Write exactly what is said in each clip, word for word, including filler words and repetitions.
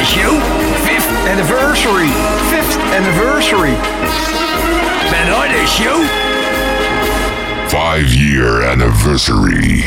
show. Fifth anniversary. Fifth anniversary. Ben I the show? Five year anniversary.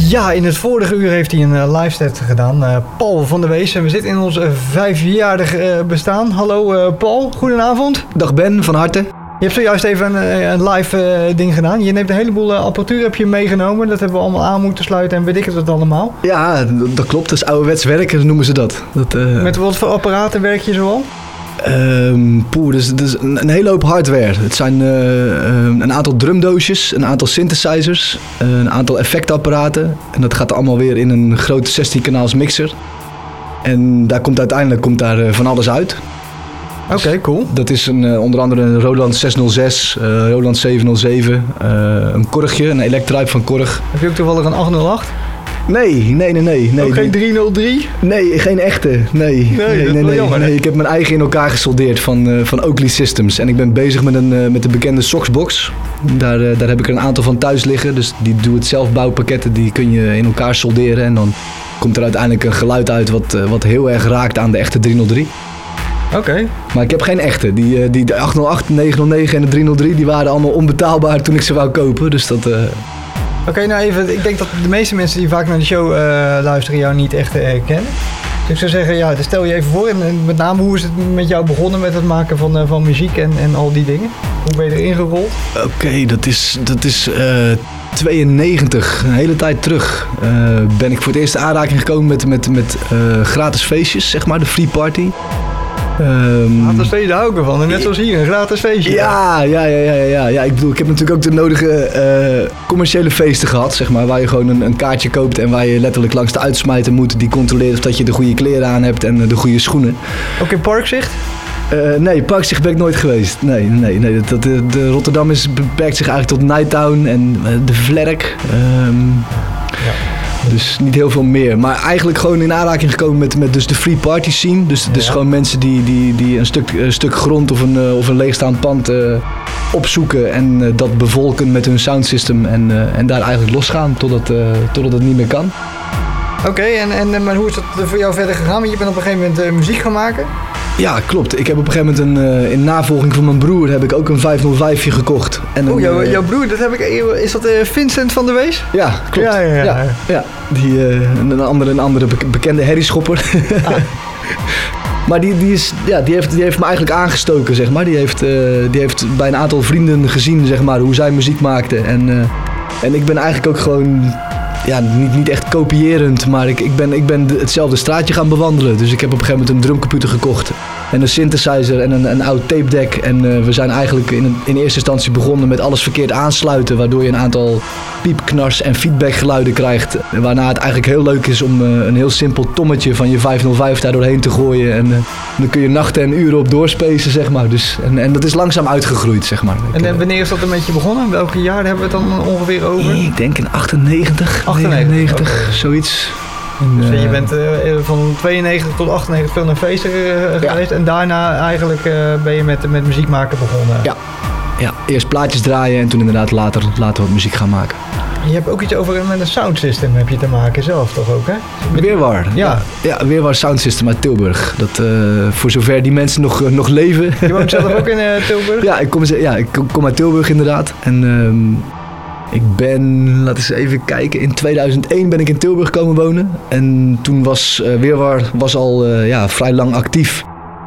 Ja, in het vorige uur heeft hij een uh, live set gedaan. Uh, Paul van der Wees. En we zitten in ons uh, vijfjarig uh, bestaan. Hallo uh, Paul, goedenavond. Dag Ben, van harte. Je hebt zojuist even een, een live uh, ding gedaan. Je neemt een heleboel uh, apparatuur heb je meegenomen. Dat hebben we allemaal aan moeten sluiten en weet ik het allemaal. Ja, dat klopt. Dat is ouderwets werken, noemen ze dat. dat uh... Met wat voor apparaten werk je zoal? Um, poeh, dus, dus een, een hele hoop hardware. Het zijn uh, um, een aantal drumdoosjes, een aantal synthesizers, uh, een aantal effectapparaten. En dat gaat allemaal weer in een grote zestien kanaals mixer. En daar komt uiteindelijk komt daar, uh, van alles uit. Oké, okay, cool. Dat is een, uh, onder andere een Roland zeshonderdzes, uh, Roland zevenhonderdzeven, uh, een Korgje, een Electribe van Korg. Heb je ook toevallig een achthonderdacht? Nee, nee, nee, nee. nee ook geen driehonderddrie? Nee, geen echte. Nee, nee, nee, dat nee, nee, jammer, nee. Ik heb mijn eigen in elkaar gesoldeerd van, uh, van Oakley Systems. En ik ben bezig met, een, uh, met de bekende Soxbox. Daar, uh, daar heb ik er een aantal van thuis liggen. Dus die doe-het-zelf bouwpakketten, die kun je in elkaar solderen. En dan komt er uiteindelijk een geluid uit wat, uh, wat heel erg raakt aan de echte driehonderddrie. Oké. Okay. Maar ik heb geen echte. Die, die de achthonderdacht, de negenhonderdnegen en de driehonderddrie, die waren allemaal onbetaalbaar toen ik ze wou kopen. Dus dat... Uh... Oké, okay, nou even, ik denk dat de meeste mensen die vaak naar de show uh, luisteren jou niet echt uh, kennen. Dus ik zou zeggen, ja, dus stel je even voor. En, en met name, hoe is het met jou begonnen met het maken van, uh, van muziek en, en al die dingen? Hoe ben je erin gerold? Oké, okay, dat is, dat is uh, tweeënnegentig, een hele tijd terug. Uh, ben ik voor het eerst in aanraking gekomen met, met, met uh, gratis feestjes, zeg maar, de Free Party. Um, gratis feestje, daar hou ik ervan. Net zoals hier, een gratis feestje. Ja, ja, ja, ja, ja, ja. Ik bedoel, ik heb natuurlijk ook de nodige uh, commerciële feesten gehad, zeg maar. Waar je gewoon een, een kaartje koopt en waar je letterlijk langs de uitsmijter moet. Die controleert of dat je de goede kleren aan hebt en uh, de goede schoenen. Ook in Parkzicht? Uh, nee, Parkzicht ben ik nooit geweest. Nee, nee, nee. Dat, de, de Rotterdam is, beperkt zich eigenlijk tot Nighttown en uh, de Vlerk. Um, ja. Dus niet heel veel meer. Maar eigenlijk gewoon in aanraking gekomen met, met dus de free party scene. Dus, dus ja. gewoon mensen die, die, die een, stuk, een stuk grond of een, uh, of een leegstaand pand uh, opzoeken. En uh, dat bevolken met hun soundsystem. En, uh, en daar eigenlijk losgaan totdat, uh, totdat het niet meer kan. Oké, okay, en, en maar hoe is dat voor jou verder gegaan? Want je bent op een gegeven moment uh, muziek gaan maken. Ja, klopt. Ik heb op een gegeven moment een, uh, in navolging van mijn broer heb ik ook een vijfhonderdvijfje gekocht. Oh, jouw, uh, jouw broer, dat heb ik, is dat uh, Vincent van der Wees? Ja, klopt. Ja, ja, ja. ja, ja. Die, uh, een andere, een andere bekende herrieschopper. Ah. Maar die, die, is, ja, die, heeft, die heeft me eigenlijk aangestoken, zeg maar. Die heeft, uh, die heeft bij een aantal vrienden gezien, zeg maar, hoe zij muziek maakten. En, uh, en ik ben eigenlijk ook gewoon... Ja, niet, niet echt kopierend, maar ik, ik, ben, ik ben hetzelfde straatje gaan bewandelen. Dus ik heb op een gegeven moment een drumcomputer gekocht. En een synthesizer en een, een oud tape deck. En uh, we zijn eigenlijk in, in eerste instantie begonnen met alles verkeerd aansluiten. Waardoor je een aantal piepknars en feedbackgeluiden krijgt. Waarna het eigenlijk heel leuk is om uh, een heel simpel tommetje van je vijfhonderdvijf daar doorheen te gooien. En uh, dan kun je nachten en uren op doorspacen, zeg maar. Dus, en, en dat is langzaam uitgegroeid, zeg maar. En uh, wanneer is dat een beetje begonnen? Welke jaar hebben we het dan ongeveer over? Ik denk in achtennegentig. achtennegentig, okay. Zoiets. En, dus je bent uh, van tweeënnegentig tot achtennegentig veel naar feesten uh, geweest. Ja. En daarna eigenlijk uh, ben je met, met muziek maken begonnen. Ja. ja, eerst plaatjes draaien en toen inderdaad later, later wat muziek gaan maken. Je hebt ook iets over met een soundsystem heb je te maken zelf toch ook, hè? Met... Weerwar. Ja. ja, Weerwar Soundsystem uit Tilburg. Dat, uh, voor zover die mensen nog, uh, nog leven. Je woont zelf ook in uh, Tilburg? Ja, ik kom, ja, ik kom uit Tilburg inderdaad. En... Um, Ik ben, laten we eens even kijken, in tweeduizend één ben ik in Tilburg komen wonen. En toen was uh, Weerwar was al uh, ja, vrij lang actief.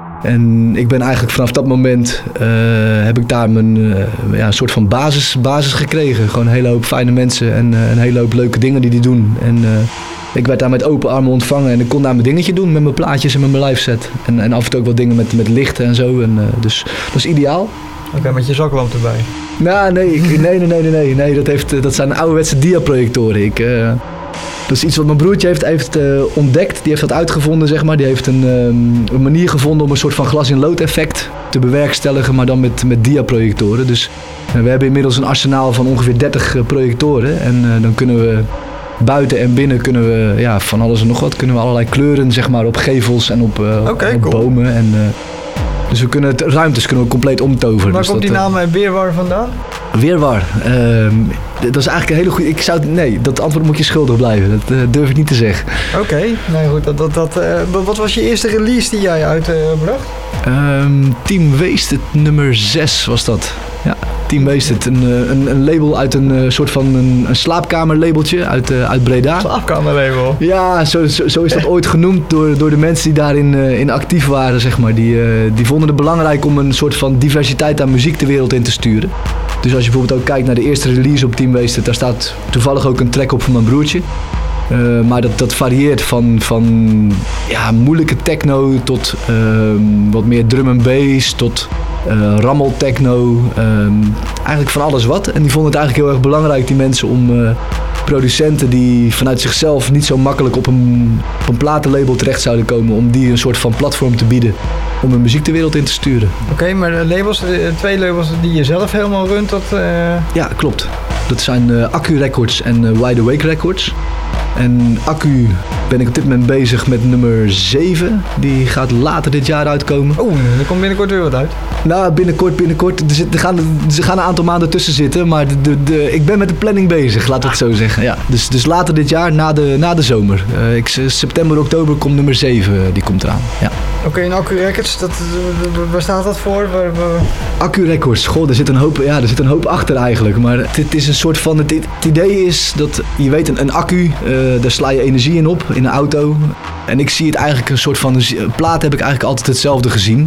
En ik ben eigenlijk vanaf dat moment, uh, heb ik daar mijn uh, ja, een soort van basis, basis gekregen. Gewoon een hele hoop fijne mensen en uh, een hele hoop leuke dingen die die doen. En uh, ik werd daar met open armen ontvangen en ik kon daar mijn dingetje doen met mijn plaatjes en met mijn live set. En, en af en toe ook wat dingen met, met lichten en zo. En, uh, dus dat is ideaal. Oké, okay, met je zaklamp erbij? Nou, nee, ik, nee, nee, nee, nee, nee. Dat, heeft, dat zijn ouderwetse diaprojectoren. Ik, uh, dat is iets wat mijn broertje heeft, heeft uh, ontdekt. Die heeft dat uitgevonden, zeg maar. Die heeft een, um, een manier gevonden om een soort van glas-in-lood effect te bewerkstelligen, maar dan met, met diaprojectoren. Dus uh, we hebben inmiddels een arsenaal van ongeveer dertig uh, projectoren. En uh, dan kunnen we buiten en binnen kunnen we ja, van alles en nog wat. Kunnen we allerlei kleuren, zeg maar, op gevels en op, uh, okay, op cool. bomen. En, uh, Dus we kunnen het, ruimtes kunnen we compleet omtoveren. Waar dus komt dat, die naam uh, Weerwar vandaan? Weerwar. Uh, dat is eigenlijk een hele goede... Ik zou, nee, dat antwoord moet je schuldig blijven. Dat uh, durf ik niet te zeggen. Oké, okay. nou goed. Dat, dat, dat, uh, wat was je eerste release die jij uitbracht? Uh, um, Team Wasted nummer zes was dat. Ja, Team Wasted, een, een, een label uit een uh, soort van een, een slaapkamerlabeltje uit, uh, uit Breda. Slaapkamerlabel? Ja, zo, zo, zo is dat ooit genoemd door, door de mensen die daarin uh, in actief waren, zeg maar. Die, uh, die vonden het belangrijk om een soort van diversiteit aan muziek de wereld in te sturen. Dus als je bijvoorbeeld ook kijkt naar de eerste release op Team Wasted, daar staat toevallig ook een track op van mijn broertje. Uh, maar dat, dat varieert van, van ja, moeilijke techno tot uh, wat meer drum en bass, tot uh, rammel techno. Uh, eigenlijk van alles wat. En die vonden het eigenlijk heel erg belangrijk, die mensen, om uh, producenten die vanuit zichzelf niet zo makkelijk op een, op een platenlabel terecht zouden komen, om die een soort van platform te bieden om hun muziek de wereld in te sturen. Oké, okay, maar de labels, de twee labels die je zelf helemaal runt, dat... Uh... Ja, klopt. Dat zijn uh, Accu Records en uh, Wide Awake Records. En Accu ben ik op dit moment bezig met nummer zeven. Die gaat later dit jaar uitkomen. Oeh, er komt binnenkort weer wat uit. Nou, binnenkort, binnenkort. Er, zit, er, gaan, er gaan een aantal maanden tussen zitten. Maar de, de, de, ik ben met de planning bezig, laten we het zo zeggen. Ja, dus, dus later dit jaar, na de, na de zomer. Uh, ik, september, oktober komt nummer zeven, die komt eraan. Ja. Oké, okay, en Accu Records, dat, waar staat dat voor? Waar, waar... Accu Records, goh, er zit een hoop, ja, er zit een hoop achter eigenlijk. Maar het, het is een soort van, het, het idee is dat, je weet, een, een accu, uh, daar sla je energie in op, in een auto. En ik zie het eigenlijk een soort van, een plaat heb ik eigenlijk altijd hetzelfde gezien.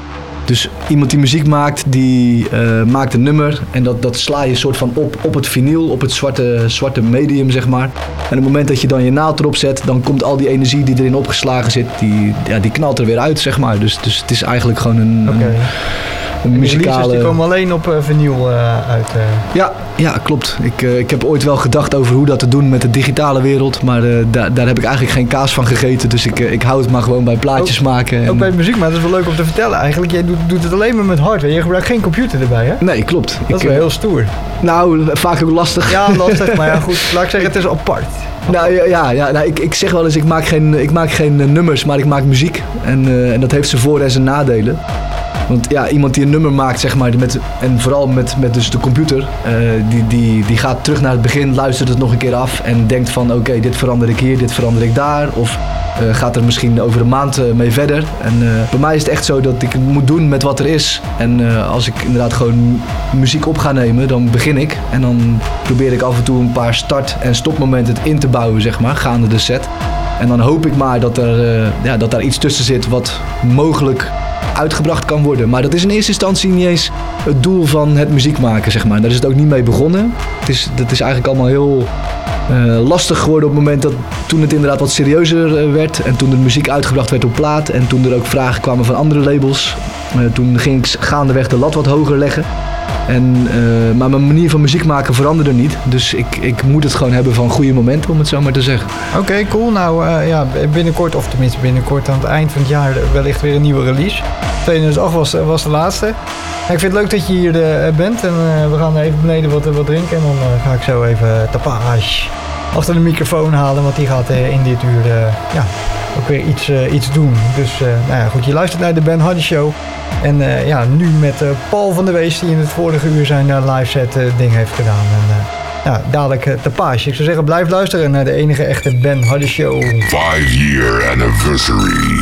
Dus iemand die muziek maakt, die uh, maakt een nummer en dat, dat sla je soort van op op het vinyl, op het zwarte, zwarte medium, zeg maar. En op het moment dat je dan je naald erop zet, dan komt al die energie die erin opgeslagen zit, die, ja, die knalt er weer uit, zeg maar. Dus, dus het is eigenlijk gewoon een, okay. een, een muzikale... Die komen alleen op uh, vinyl uh, uit. Uh... Ja, ja, klopt. Ik, uh, ik heb ooit wel gedacht over hoe dat te doen met de digitale wereld, maar uh, daar, daar heb ik eigenlijk geen kaas van gegeten. Dus ik, uh, ik hou het maar gewoon bij plaatjes ook, maken. En... Ook bij muziek, maar dat is wel leuk om te vertellen eigenlijk. Jij doet, doet het alleen maar met hardware. Je gebruikt geen computer erbij, hè? Nee, klopt. Dat ik, is wel heel stoer. Nou, vaak ook lastig. Ja, lastig, maar ja, goed. Laat ik zeggen, het is apart. Nou ja, ja, ja nou, ik, ik zeg wel eens, ik maak geen, ik maak geen uh, nummers, maar ik maak muziek. En, uh, en dat heeft zijn voor- en zijn nadelen. Want ja, iemand die een nummer maakt, zeg maar, met, en vooral met, met dus de computer, uh, die, die, die gaat terug naar het begin, luistert het nog een keer af en denkt van oké, okay, dit verander ik hier, dit verander ik daar. Of uh, gaat er misschien over een maand uh, mee verder. En uh, bij mij is het echt zo dat ik het moet doen met wat er is. En uh, als ik inderdaad gewoon muziek op ga nemen, dan begin ik. En dan probeer ik af en toe een paar start- en stopmomenten in te bouwen, zeg maar, gaande de set. En dan hoop ik maar dat er, uh, ja, dat daar iets tussen zit wat mogelijk uitgebracht kan worden. Maar dat is in eerste instantie niet eens het doel van het muziek maken, zeg maar. Daar is het ook niet mee begonnen. Het is, dat is eigenlijk allemaal heel uh, lastig geworden op het moment dat toen het inderdaad wat serieuzer uh, werd en toen de muziek uitgebracht werd op plaat en toen er ook vragen kwamen van andere labels. Uh, toen ging ik gaandeweg de lat wat hoger leggen. En, uh, maar mijn manier van muziek maken veranderde niet. Dus ik, ik moet het gewoon hebben van goede momenten, om het zo maar te zeggen. Oké, okay, cool. Nou uh, ja, binnenkort, of tenminste binnenkort aan het eind van het jaar, wellicht weer een nieuwe release. tweeduizend acht was, was de laatste. Ik vind het leuk dat je hier uh, bent en uh, we gaan even beneden wat, wat drinken. En dan uh, ga ik zo even Tapage achter de microfoon halen, want die gaat uh, in dit uur uh, ja, ook weer iets, uh, iets doen. Dus uh, nou ja, goed, je luistert naar de Ben Hardy Show. En uh, ja, nu met uh, Paul van der Wees, die in het vorige uur zijn uh, live set uh, ding heeft gedaan. En uh, ja, dadelijk uh, Tapage. Ik zou zeggen, blijf luisteren naar de enige echte Ben Hardy Show. Five year anniversary.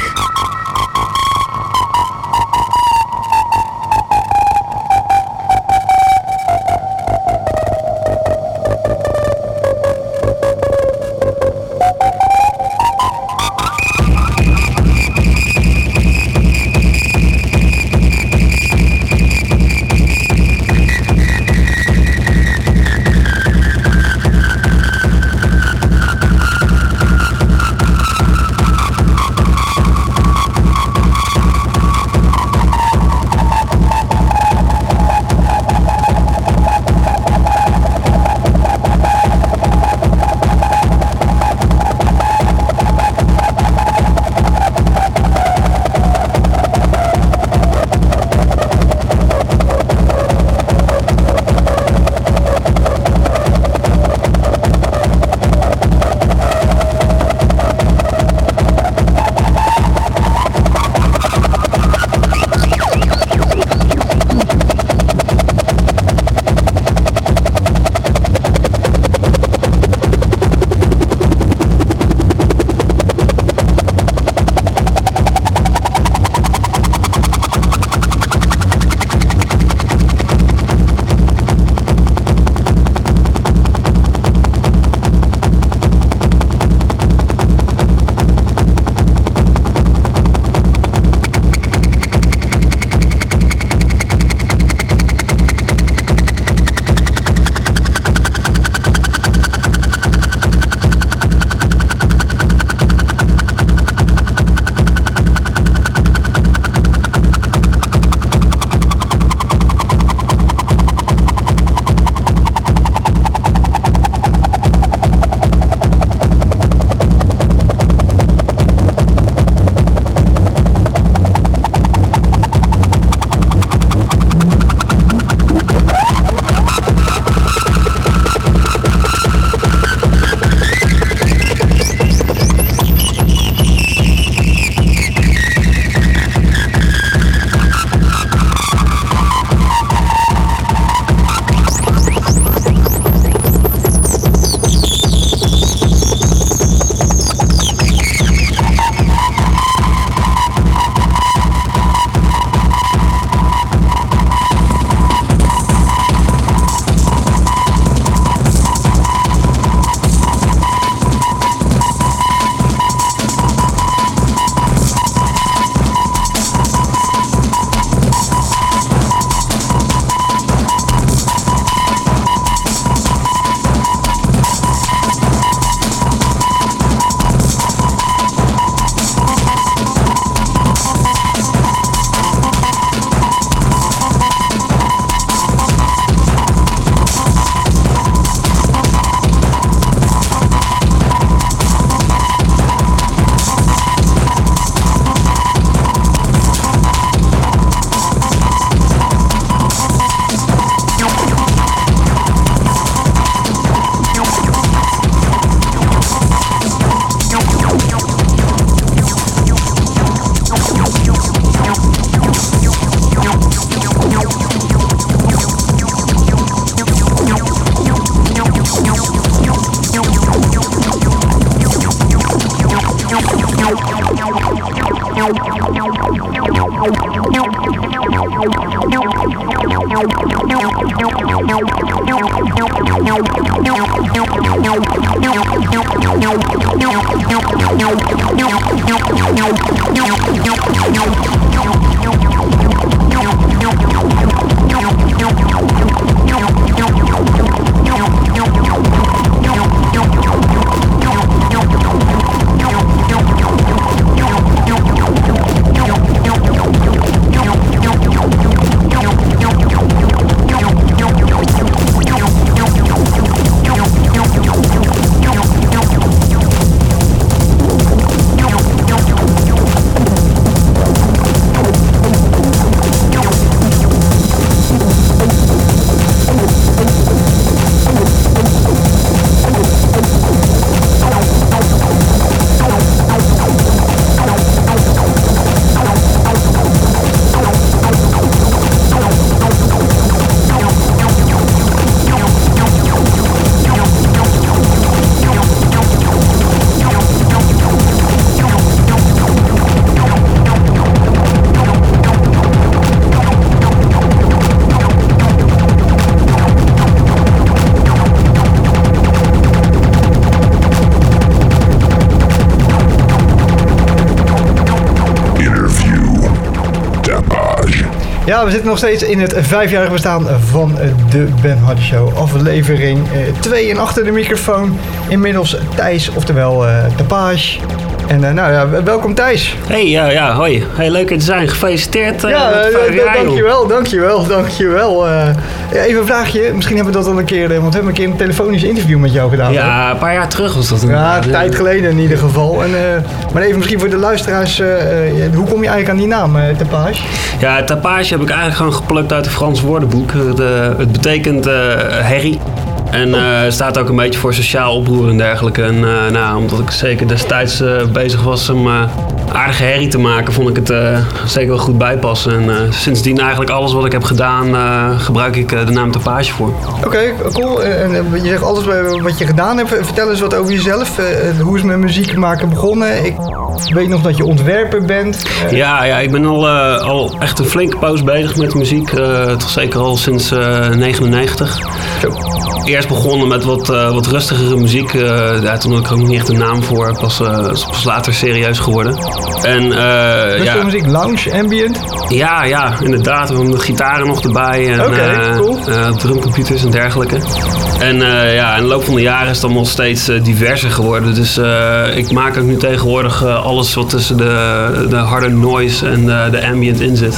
Ja, we zitten nog steeds in het vijfjarig bestaan van de Ben Hardy Show. Aflevering twee en achter de microfoon. Inmiddels Thijs, oftewel uh, Tapage. En uh, nou ja, welkom Thijs. Hey, ja, ja, hoi. Hey, leuk er te zijn. Gefeliciteerd. Uh, ja, uh, dankjewel, dankjewel, dankjewel. Uh, even een vraagje. Misschien hebben we dat al een keer, want we hebben een keer een telefonisch interview met jou gedaan. Ja, een paar jaar terug was dat. Ja, een tijd geleden in ieder geval. En, uh, maar even misschien voor de luisteraars, uh, uh, hoe kom je eigenlijk aan die naam, uh, Tapage? Ja, Tapage heb ik eigenlijk gewoon geplukt uit het Frans woordenboek. Het, uh, het betekent uh, herrie. En uh, staat ook een beetje voor sociaal oproer en dergelijke. En uh, nou, omdat ik zeker destijds uh, bezig was om uh, aardige herrie te maken, vond ik het uh, zeker wel goed bijpassen. En uh, sindsdien eigenlijk alles wat ik heb gedaan, uh, gebruik ik uh, de naam Tapage voor. Oké, okay, cool. En uh, je zegt alles wat je gedaan hebt. Vertel eens wat over jezelf. Uh, hoe is het met muziek maken begonnen? Ik weet nog dat je ontwerper bent. Uh... Ja, ja, ik ben al, uh, al echt een flinke poos bezig met muziek. Uh, toch zeker al sinds uh, negenennegentig. Zo. Eerst begonnen met wat, uh, wat rustigere muziek. Uh, ja, toen had ik er ook nog niet echt een naam voor. Pas, uh, pas later serieus geworden. En, uh, Rustige ja, muziek, lounge, ambient? Ja, ja, inderdaad. We hebben de gitaren nog erbij. Oké, okay, uh, cool. Uh, drumcomputers en dergelijke. En uh, ja, in de loop van de jaren is het dan nog steeds uh, diverser geworden. Dus uh, ik maak ook nu tegenwoordig uh, alles wat tussen de, de harde noise en uh, de ambient in zit.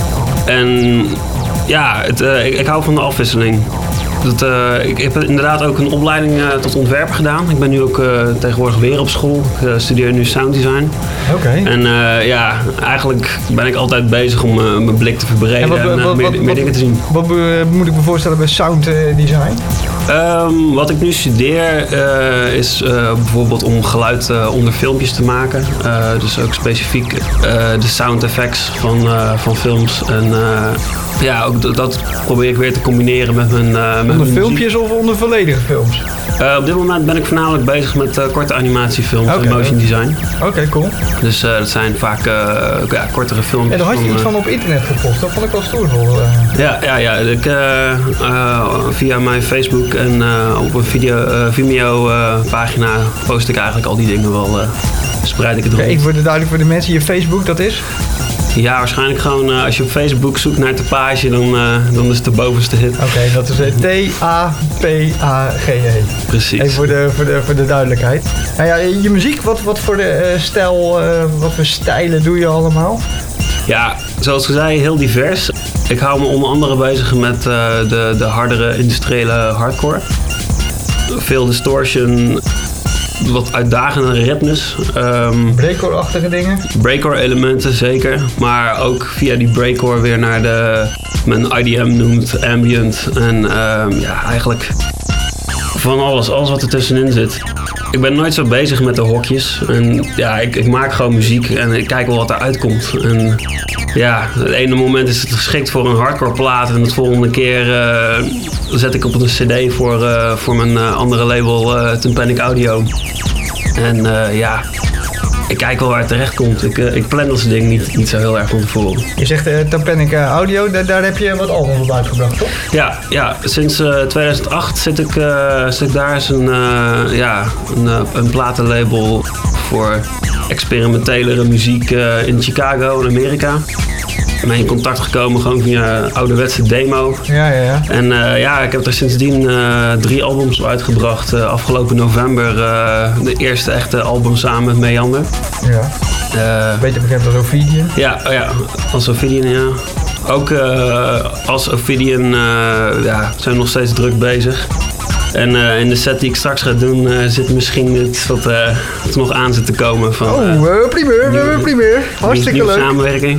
En ja, het, uh, ik, ik hou van de afwisseling. Dat, uh, ik heb inderdaad ook een opleiding uh, tot ontwerper gedaan. Ik ben nu ook uh, tegenwoordig weer op school. Ik uh, studeer nu sounddesign. Oké. Okay. En uh, ja, eigenlijk ben ik altijd bezig om uh, mijn blik te verbreden en, wat, en uh, wat, meer, wat, meer dingen te zien. Wat uh, moet ik me voorstellen bij sounddesign? Um, wat ik nu studeer uh, is uh, bijvoorbeeld om geluid uh, onder filmpjes te maken. Uh, dus ook specifiek uh, de sound effects van, uh, van films. En uh, ja, ook d- dat probeer ik weer te combineren met mijn, uh, met onder mijn filmpjes muziek. Of onder volledige films? Uh, op dit moment ben ik voornamelijk bezig met uh, korte animatiefilms okay, en motion design. Oké, okay, cool. Dus uh, dat zijn vaak uh, ja, kortere filmpjes. En daar had je van, iets van op internet gepost, dat vond ik wel stoer voor. Uh... Ja, ja, ja. Ik, uh, uh, via mijn Facebook en uh, op een video, uh, Vimeo uh, pagina post ik eigenlijk al die dingen wel. Uh, spreid ik het rond. Okay, ik word het duidelijk voor de mensen. Je Facebook, dat is? Ja, waarschijnlijk gewoon uh, als je op Facebook zoekt naar Tapage, dan, uh, dan is het de bovenste hit. Oké, okay, dat is uh, T A P A G E. Precies. Even voor de, voor de, voor de duidelijkheid. Nou ja, je muziek, wat, wat voor de uh, stijl, uh, wat voor stijlen doe je allemaal? Ja, zoals gezegd, heel divers. Ik hou me onder andere bezig met uh, de, de hardere industriële hardcore. Veel distortion, wat uitdagende ritmes. Um, breakcore-achtige dingen? Breakcore elementen, zeker. Maar ook via die breakcore weer naar de, men I D M noemt, ambient. En um, ja, eigenlijk van alles, alles wat er tussenin zit. Ik ben nooit zo bezig met de hokjes. En ja, ik, ik maak gewoon muziek en ik kijk wel wat eruit komt. En ja, het ene moment is het geschikt voor een hardcore plaat en het volgende keer uh, zet ik op een cd voor, uh, voor mijn uh, andere label uh, Tympanic Audio. En uh, ja, ik kijk wel waar het terecht komt. Ik, uh, ik plan dat soort dingen niet, niet zo heel erg van tevoren. Je zegt uh, Tympanic uh, Audio, daar, daar heb je wat albums op uitgebracht, toch? Ja, ja sinds uh, tweeduizend acht zit ik, uh, zit ik daar eens een, uh, ja, een, uh, een platenlabel voor experimentelere muziek uh, in Chicago in Amerika. Ik ben in contact gekomen gewoon via ouderwetse demo. Ja, ja, ja. En uh, ja, ik heb er sindsdien uh, drie albums uitgebracht. Uh, afgelopen november uh, de eerste echte album samen met Meander. Ja. Uh, Beter bekend als Ophidian. Ja, oh ja, als Ophidian, ja. Ook uh, als Ophidian uh, ja, zijn we nog steeds druk bezig. En uh, in de set die ik straks ga doen uh, zit misschien iets wat, uh, wat er nog aan zit te komen. Van, oh, uh, primeur, we hebben primeur. Hartstikke leuk. Samenwerking.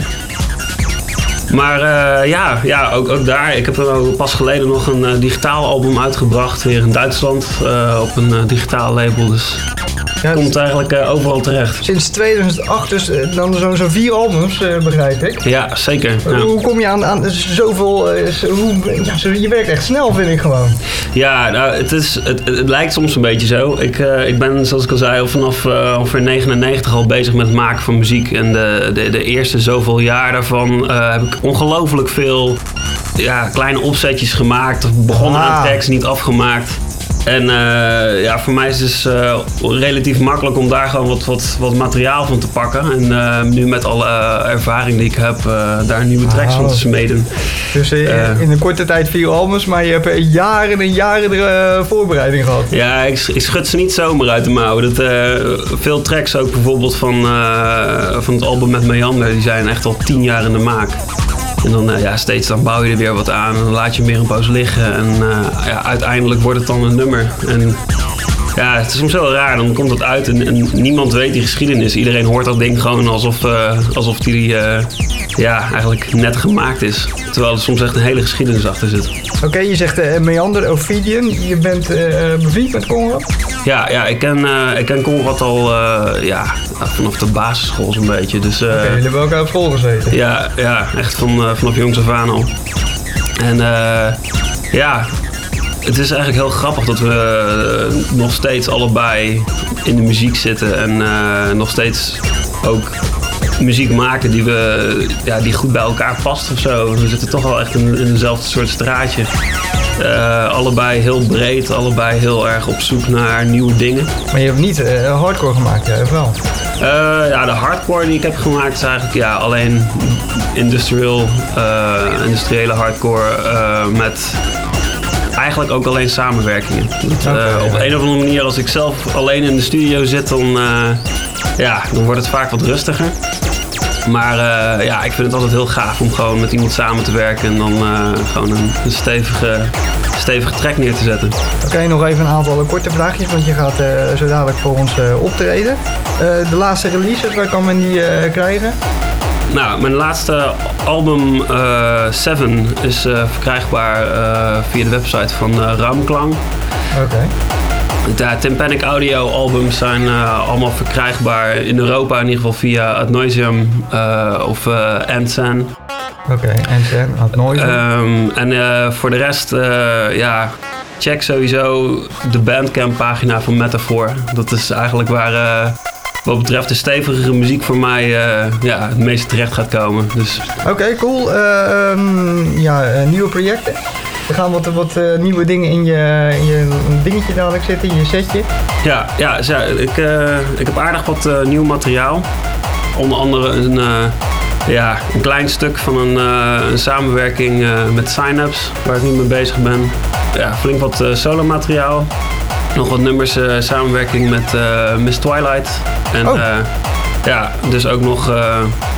Maar uh, ja, ja ook, ook daar. Ik heb er pas geleden nog een uh, digitaal album uitgebracht. Weer in Duitsland. Uh, op een uh, digitaal label. Dus ja, komt eigenlijk uh, overal terecht. Sinds tweeduizend acht dus uh, dan zo'n zo vier albums, uh, begrijp ik. Ja, zeker. Ja. Hoe kom je aan, aan zoveel... Uh, zo, hoe, ja, zo, je werkt echt snel, vind ik gewoon. Ja, nou, het, is, het, het lijkt soms een beetje zo. Ik, uh, ik ben, zoals ik al zei, vanaf uh, ongeveer negenennegentig al bezig met het maken van muziek. En de, de, de eerste zoveel jaar daarvan uh, heb ik ongelooflijk veel ja, kleine opzetjes gemaakt. Begonnen ah. aan tekst, niet afgemaakt. En uh, ja, voor mij is het dus uh, relatief makkelijk om daar gewoon wat, wat, wat materiaal van te pakken. En uh, nu met alle uh, ervaring die ik heb, uh, daar nieuwe tracks oh. van te smeden. Dus uh, uh, in een korte tijd vier albums, maar je hebt jaren en jaren uh, voorbereiding gehad. Ja, ik, ik schud ze niet zomaar uit de mouw. Dat, uh, veel tracks ook bijvoorbeeld van, uh, van het album met Meander, die zijn echt al tien jaar in de maak. En dan uh, ja, steeds dan bouw je er weer wat aan en dan laat je hem weer een poos liggen. En uh, ja, uiteindelijk wordt het dan een nummer. En ja, het is soms heel raar. Dan komt het uit en, en niemand weet die geschiedenis. Iedereen hoort dat ding gewoon alsof, uh, alsof die uh, ja, eigenlijk net gemaakt is. Terwijl er soms echt een hele geschiedenis achter zit. Oké, okay, je zegt uh, Meander, Ophidian. Je bent uh, bevriend met Konrad? Ja, ja ik ken, uh, ik ken Konrad al uh, ja, vanaf de basisschool zo'n beetje. Dus, uh, Oké, okay, jullie hebben elkaar op school gezeten? Ja, ja echt van, uh, vanaf jongs af aan al. En uh, ja... Het is eigenlijk heel grappig dat we uh, nog steeds allebei in de muziek zitten en uh, nog steeds ook muziek maken die, we, ja, die goed bij elkaar past of zo. We zitten toch wel echt in, in dezelfde soort straatje. Uh, allebei heel breed, allebei heel erg op zoek naar nieuwe dingen. Maar je hebt niet uh, hardcore gemaakt, hè, of wel? Uh, ja, de hardcore die ik heb gemaakt is eigenlijk ja, alleen industrial, uh, industriële hardcore uh, met... Eigenlijk ook alleen samenwerkingen. Dat, uh, okay, op ja. een of andere manier, als ik zelf alleen in de studio zit, dan, uh, ja, dan wordt het vaak wat rustiger. Maar uh, ja, ik vind het altijd heel gaaf om gewoon met iemand samen te werken en dan uh, gewoon een, een stevige, stevige track neer te zetten. Oké, okay, nog even een aantal korte vraagjes, want je gaat uh, zo dadelijk voor ons uh, optreden. Uh, de laatste releases, waar kan men die uh, krijgen? Nou, mijn laatste album uh, Seven is uh, verkrijgbaar uh, via de website van uh, Raumklang. Oké. Okay. De Tympanic Audio albums zijn uh, allemaal verkrijgbaar in Europa, in ieder geval via Ad Noiseam uh, of uh, Ansan. Oké, okay, Ansan, Ad Noiseam. Um, en uh, voor de rest, uh, ja, check sowieso de Bandcamp pagina van Metaphor. Dat is eigenlijk waar... Uh, Wat betreft de stevigere muziek voor mij uh, ja, het meeste terecht gaat komen. Dus. Oké, okay, cool. Uh, um, ja, uh, nieuwe projecten. Er gaan wat, wat uh, nieuwe dingen in je, in je dingetje dadelijk zitten, in je setje. Ja, ja, ja ik, uh, ik heb aardig wat uh, nieuw materiaal. Onder andere een, uh, ja, een klein stuk van een, uh, een samenwerking uh, met Synapse, waar ik nu mee bezig ben. Ja, flink wat uh, solo materiaal. Nog wat nummers, uh, samenwerking met uh, Miss Twilight. En oh. uh, ja, dus ook nog uh,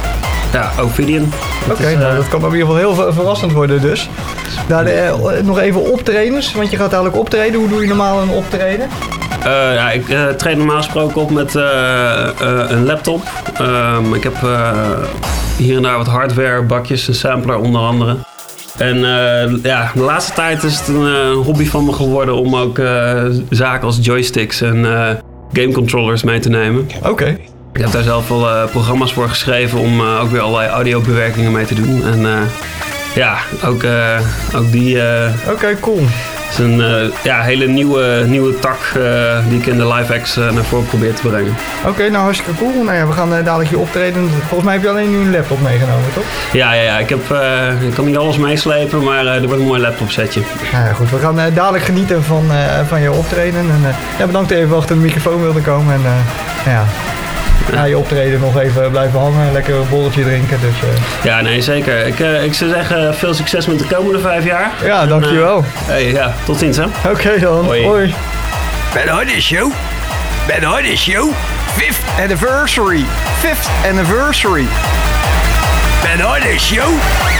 ja, Ophidian. Oké, okay, uh, nou, dat kan in ieder geval heel verrassend worden dus. Nou, de, uh, nog even optredens, want je gaat dadelijk optreden. Hoe doe je normaal een optreden? Uh, ja, ik uh, treed normaal gesproken op met uh, uh, een laptop. Um, ik heb uh, hier en daar wat hardware, bakjes, een sampler onder andere. En uh, ja, de laatste tijd is het een uh, hobby van me geworden om ook uh, zaken als joysticks en uh, game controllers mee te nemen. Oké. Okay. Ik heb daar zelf wel uh, programma's voor geschreven om uh, ook weer allerlei audiobewerkingen mee te doen. En uh, ja, ook, uh, ook die... Uh... Oké, okay, cool. is een uh, ja, hele nieuwe, nieuwe tak uh, die ik in de live acts uh, naar voren probeer te brengen. Oké, okay, nou hartstikke cool. Nou ja, we gaan uh, dadelijk je optreden. Volgens mij heb je alleen nu een laptop meegenomen, toch? Ja, ja, ja. Ik, heb, uh, ik kan niet alles meeslepen, maar uh, er wordt een mooi laptop setje. Nou ja, goed. We gaan uh, dadelijk genieten van, uh, van je optreden. En, uh, ja, bedankt dat je even achter de microfoon wilde komen. En uh, ja... Na je optreden nog even blijven hangen, lekker een borreltje drinken. Dus, uh... Ja, nee, zeker. Ik, uh, ik zou zeggen, veel succes met de komende vijf jaar. Ja, dankjewel. Uh, hey, ja, tot ziens, hè. Oké okay, dan. Hoi. Hoi. Bij de harde show. Bij de harde show. Fifth anniversary. Fifth anniversary. Bij de harde show.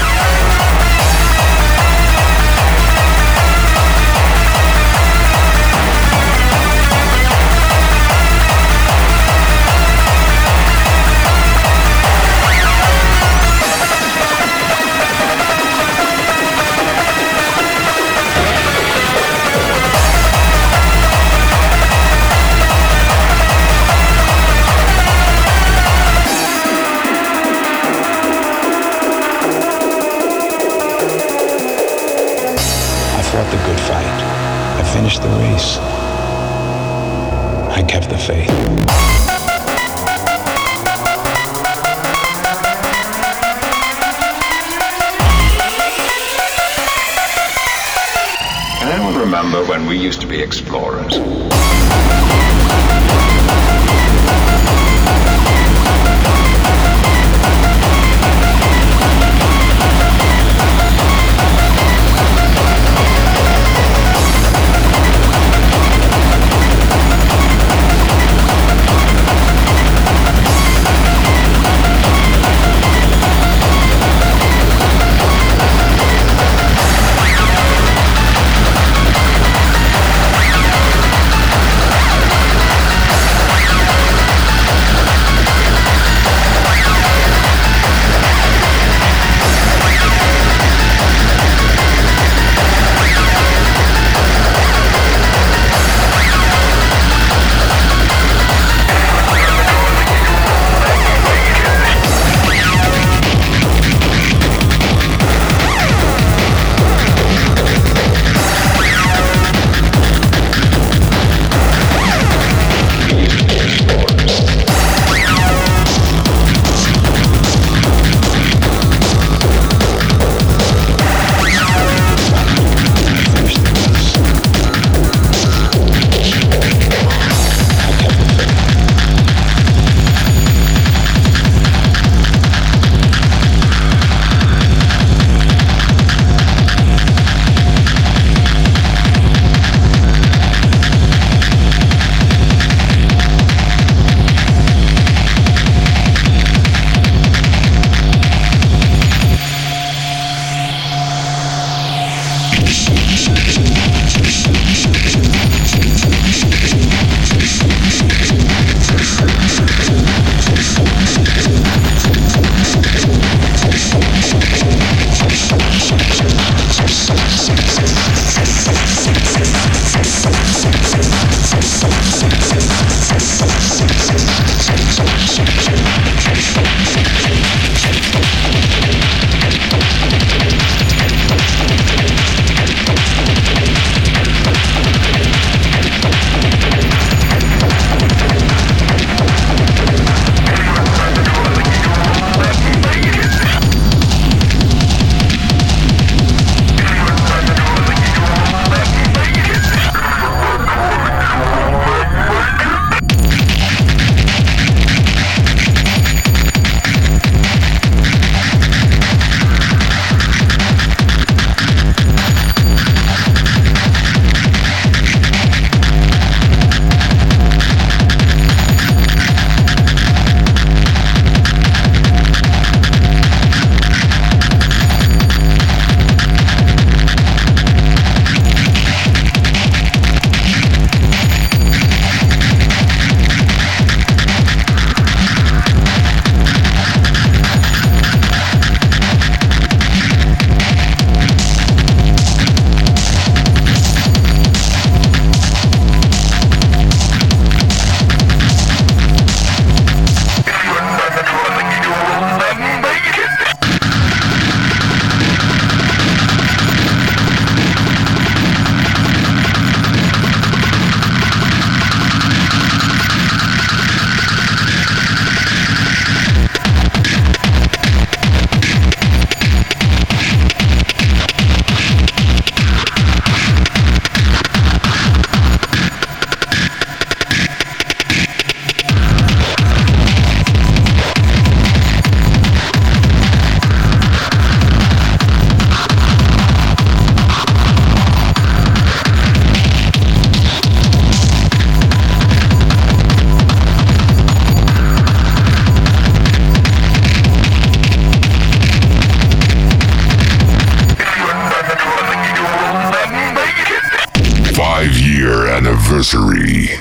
The good fight. I finished the race. I kept the faith. Can anyone remember when we used to be explorers?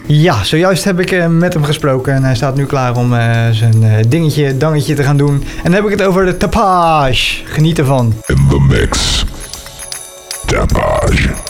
Ja, zojuist heb ik uh, met hem gesproken en hij staat nu klaar om uh, zijn uh, dingetje, dangetje te gaan doen. En dan heb ik het over de tapage. Geniet ervan. In the mix. Tapage.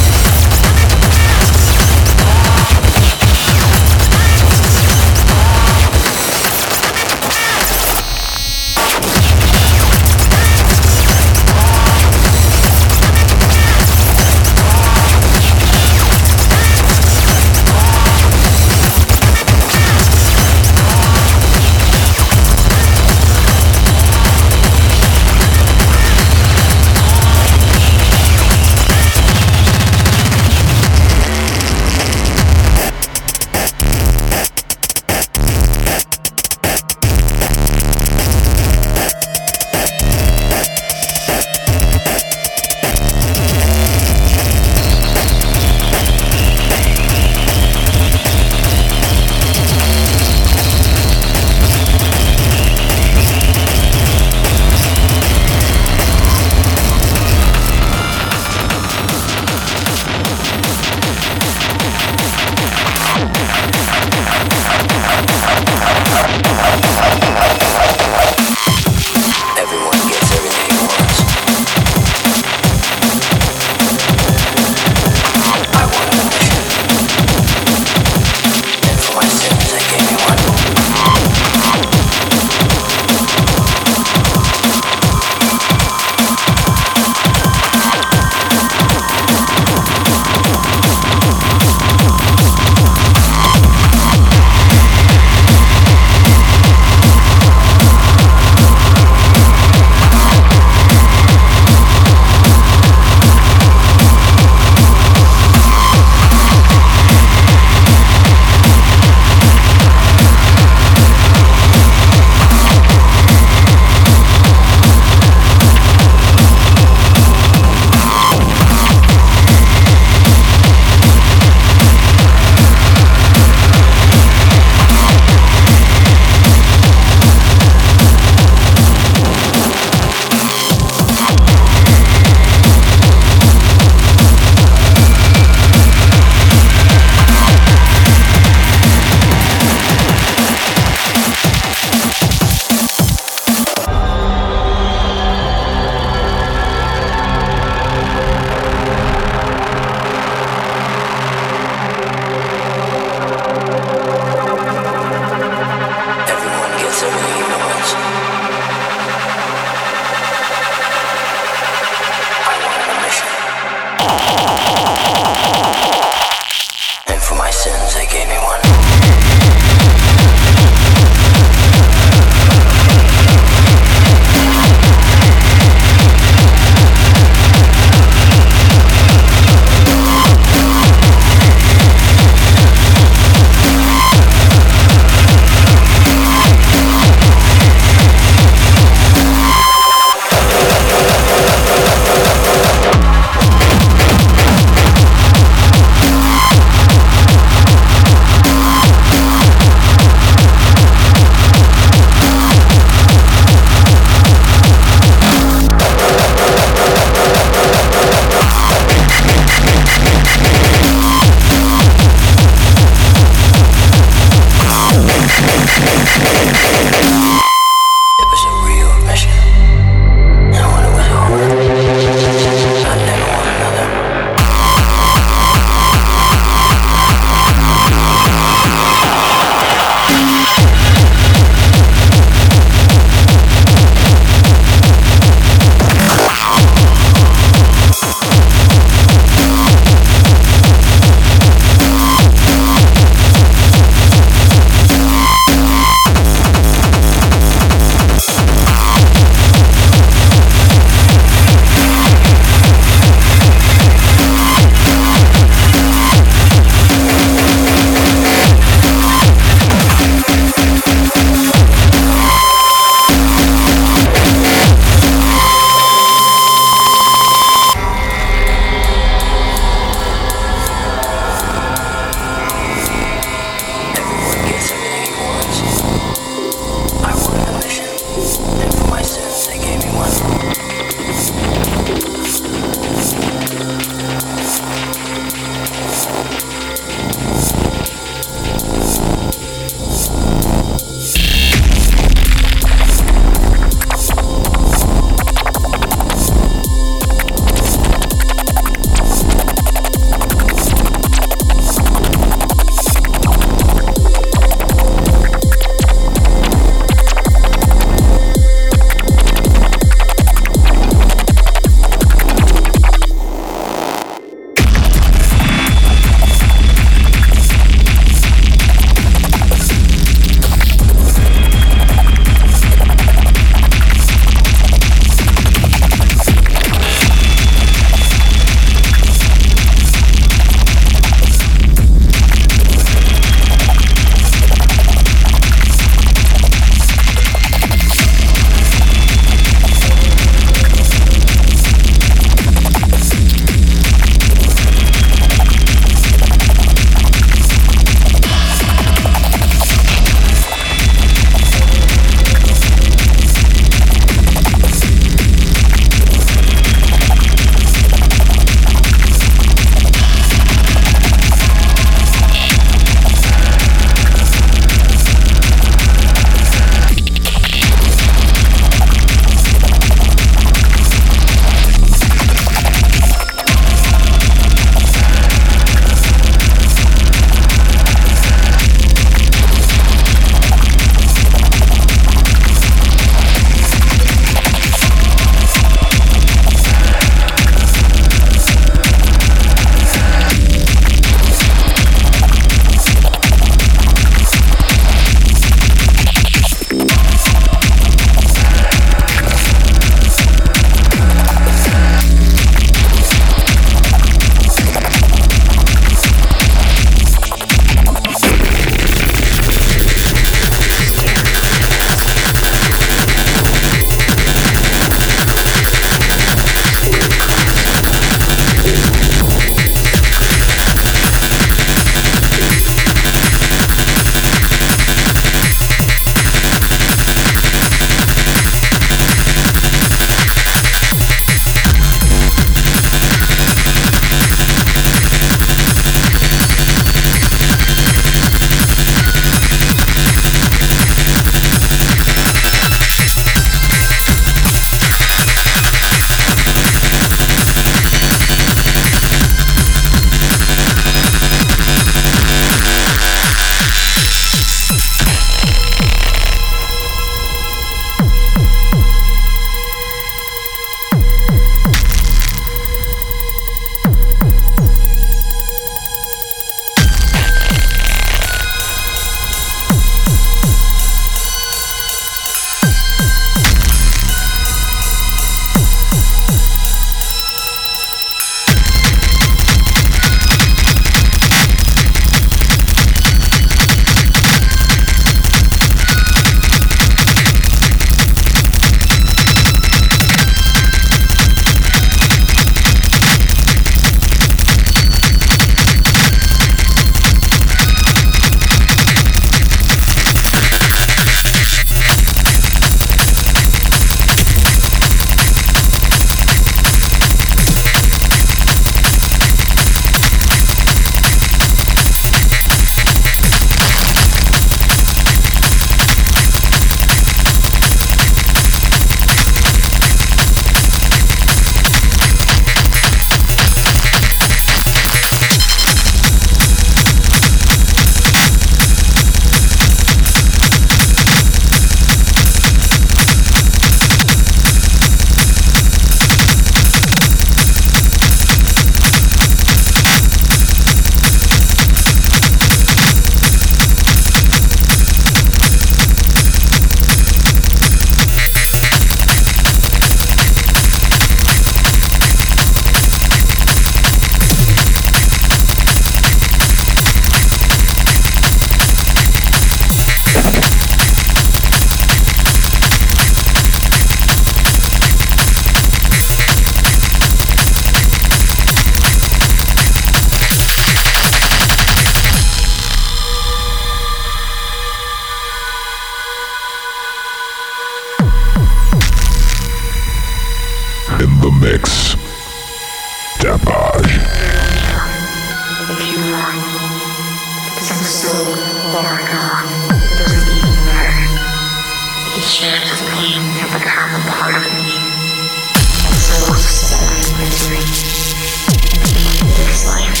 Tapage. If you want, some soul far gone doesn't even matter. He shares the pain and become a part of me. And so suffering misery and being this life.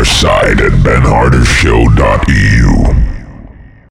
Side at ben harder show dot e u.